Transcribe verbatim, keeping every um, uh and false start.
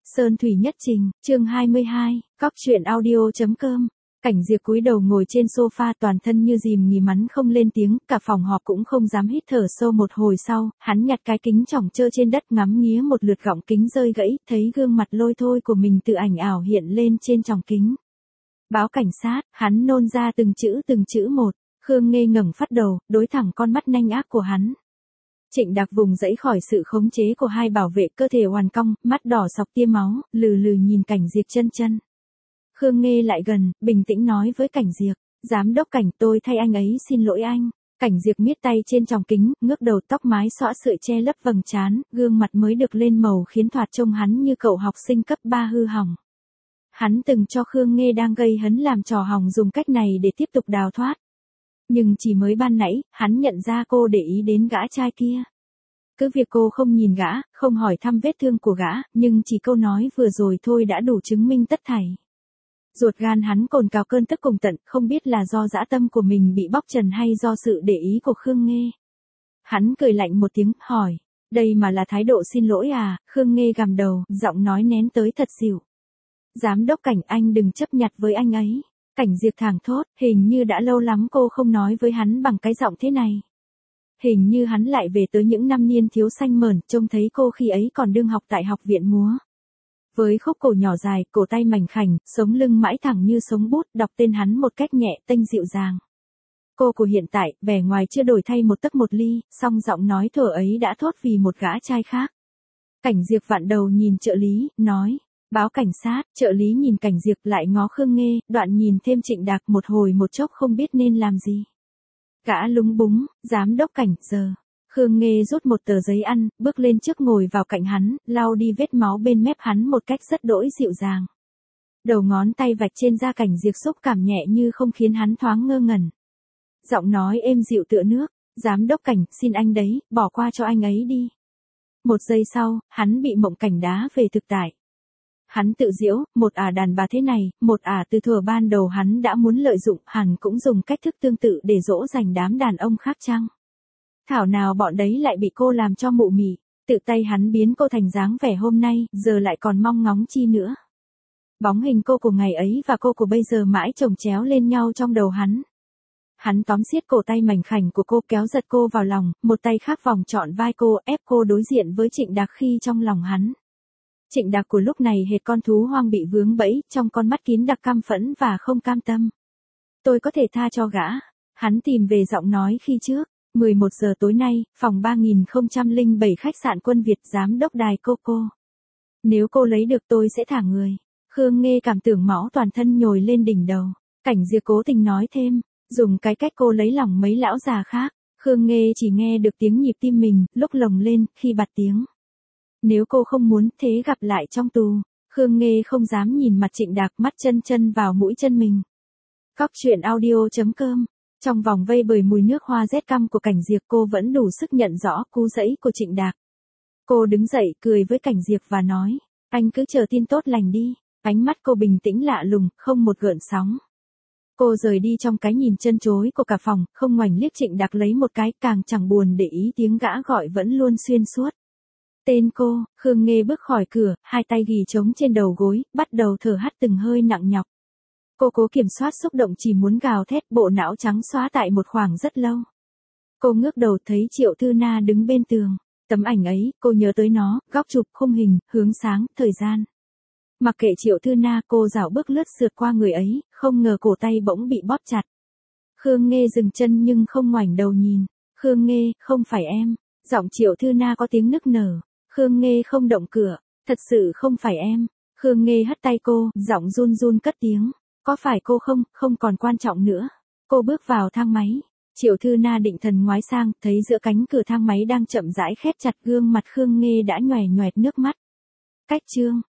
Sơn thủy nhất trình, chương hai mươi hai, cóc truyện audio.com. Cảnh Diệp cúi đầu ngồi trên sofa toàn thân như dìm nghỉ mắn không lên tiếng, cả phòng họp cũng không dám hít thở sâu. Một hồi sau, hắn nhặt cái kính tròng trơ trên đất ngắm nghía một lượt gọng kính rơi gãy, thấy gương mặt lôi thôi của mình tự ảnh ảo hiện lên trên tròng kính. Báo cảnh sát, hắn nôn ra từng chữ từng chữ một. Khương Nghê ngẩng phát đầu, đối thẳng con mắt nanh ác của hắn. Trịnh Đạc vùng dãy khỏi sự khống chế của hai bảo vệ, cơ thể hoàn cong, mắt đỏ sọc tia máu, lừ lừ nhìn Cảnh Diệp chân chân. Khương Nghê lại gần, bình tĩnh nói với Cảnh Diệp, giám đốc Cảnh, tôi thay anh ấy xin lỗi anh. Cảnh Diệp miết tay trên tròng kính, ngước đầu, tóc mái xõa sợi che lấp vầng trán, gương mặt mới được lên màu khiến thoạt trông hắn như cậu học sinh cấp ba hư hỏng. Hắn từng cho Khương Nghê đang gây hấn làm trò hỏng dùng cách này để tiếp tục đào thoát. Nhưng chỉ mới ban nãy, hắn nhận ra cô để ý đến gã trai kia. Cứ việc cô không nhìn gã, không hỏi thăm vết thương của gã, nhưng chỉ câu nói vừa rồi thôi đã đủ chứng minh tất thảy. Ruột gan hắn cồn cào cơn tức cùng tận, không biết là do dã tâm của mình bị bóc trần hay do sự để ý của Khương Nghê. Hắn cười lạnh một tiếng, hỏi, đây mà là thái độ xin lỗi à? Khương Nghê gằm đầu, giọng nói nén tới thật xỉu. Giám đốc Cảnh, anh đừng chấp nhặt với anh ấy. Cảnh Diệp thảng thốt, hình như đã lâu lắm cô không nói với hắn bằng cái giọng thế này. Hình như hắn lại về tới những năm niên thiếu xanh mởn, trông thấy cô khi ấy còn đương học tại học viện múa. Với khúc cổ nhỏ dài, cổ tay mảnh khảnh, sống lưng mãi thẳng như sống bút, đọc tên hắn một cách nhẹ tênh dịu dàng. Cô của hiện tại, vẻ ngoài chưa đổi thay một tấc một ly, song giọng nói thuở ấy đã thốt vì một gã trai khác. Cảnh Diệp vặn đầu nhìn trợ lý, nói. Báo cảnh sát, trợ lý nhìn Cảnh Diệp lại ngó Khương Nghê, đoạn nhìn thêm Trịnh Đạc một hồi một chốc không biết nên làm gì. Gã lúng búng, giám đốc Cảnh, giờ. Khương Nghê rút một tờ giấy ăn, bước lên trước ngồi vào cạnh hắn, lau đi vết máu bên mép hắn một cách rất đỗi dịu dàng. Đầu ngón tay vạch trên da Cảnh Diệp xúc cảm nhẹ như không khiến hắn thoáng ngơ ngẩn. Giọng nói êm dịu tựa nước, giám đốc Cảnh, xin anh đấy, bỏ qua cho anh ấy đi. Một giây sau, hắn bị mộng cảnh đá về thực tại. Hắn tự giễu, một ả đàn bà thế này, một ả từ thuở ban đầu hắn đã muốn lợi dụng, hẳn cũng dùng cách thức tương tự để dỗ dành đám đàn ông khác chăng? Thảo nào bọn đấy lại bị cô làm cho mụ mị, tự tay hắn biến cô thành dáng vẻ hôm nay, giờ lại còn mong ngóng chi nữa. Bóng hình cô của ngày ấy và cô của bây giờ mãi chồng chéo lên nhau trong đầu hắn. Hắn tóm siết cổ tay mảnh khảnh của cô, kéo giật cô vào lòng, một tay khác vòng trọn vai cô, ép cô đối diện với Trịnh Đạc khi trong lòng hắn. Trịnh Đạc của lúc này hệt con thú hoang bị vướng bẫy, trong con mắt kín đặc căm phẫn và không cam tâm. Tôi có thể tha cho gã. Hắn tìm về giọng nói khi trước. mười một giờ tối nay, phòng ba nghìn không trăm lẻ bảy khách sạn Quân Việt, giám đốc đài Coco. Nếu cô lấy được tôi sẽ thả người. Khương Nghê cảm tưởng máu toàn thân nhồi lên đỉnh đầu. Cảnh Diệp cố tình nói thêm, dùng cái cách cô lấy lòng mấy lão già khác. Khương Nghê chỉ nghe được tiếng nhịp tim mình, lúc lồng lên, khi bật tiếng. Nếu cô không muốn, thế gặp lại trong tù. Khương Nghê không dám nhìn mặt Trịnh Đạc, mắt chân chân vào mũi chân mình. Cóc truyện audio.com. Trong vòng vây bởi mùi nước hoa rét căm của Cảnh Diệp, cô vẫn đủ sức nhận rõ cú dẫy của Trịnh Đạc. Cô đứng dậy, cười với Cảnh Diệp và nói, anh cứ chờ tin tốt lành đi. Ánh mắt cô bình tĩnh lạ lùng, không một gợn sóng. Cô rời đi trong cái nhìn chân chối của cả phòng, không ngoảnh liếc Trịnh Đạc lấy một cái, càng chẳng buồn để ý tiếng gã gọi vẫn luôn xuyên suốt. Tên cô. Khương Nghê bước khỏi cửa, hai tay ghì trống trên đầu gối, bắt đầu thở hắt từng hơi nặng nhọc. Cô cố kiểm soát xúc động chỉ muốn gào thét, bộ não trắng xóa tại một khoảng rất lâu. Cô ngước đầu thấy Triệu Thư Na đứng bên tường. Tấm ảnh ấy, cô nhớ tới nó, góc chụp, khung hình, hướng sáng, thời gian. Mặc kệ Triệu Thư Na, cô dạo bước lướt sượt qua người ấy, không ngờ cổ tay bỗng bị bóp chặt. Khương Nghê dừng chân nhưng không ngoảnh đầu nhìn. Khương Nghê, không phải em. Giọng Triệu Thư Na có tiếng nức nở. Khương Nghê không động cửa, thật sự không phải em. Khương Nghê hất tay cô, giọng run run cất tiếng. Có phải cô không, không còn quan trọng nữa. Cô bước vào thang máy. Triệu Thư Na định thần ngoái sang, thấy giữa cánh cửa thang máy đang chậm rãi khép chặt, gương mặt Khương Nghê đã nhòe nhòe nước mắt. Cách chương.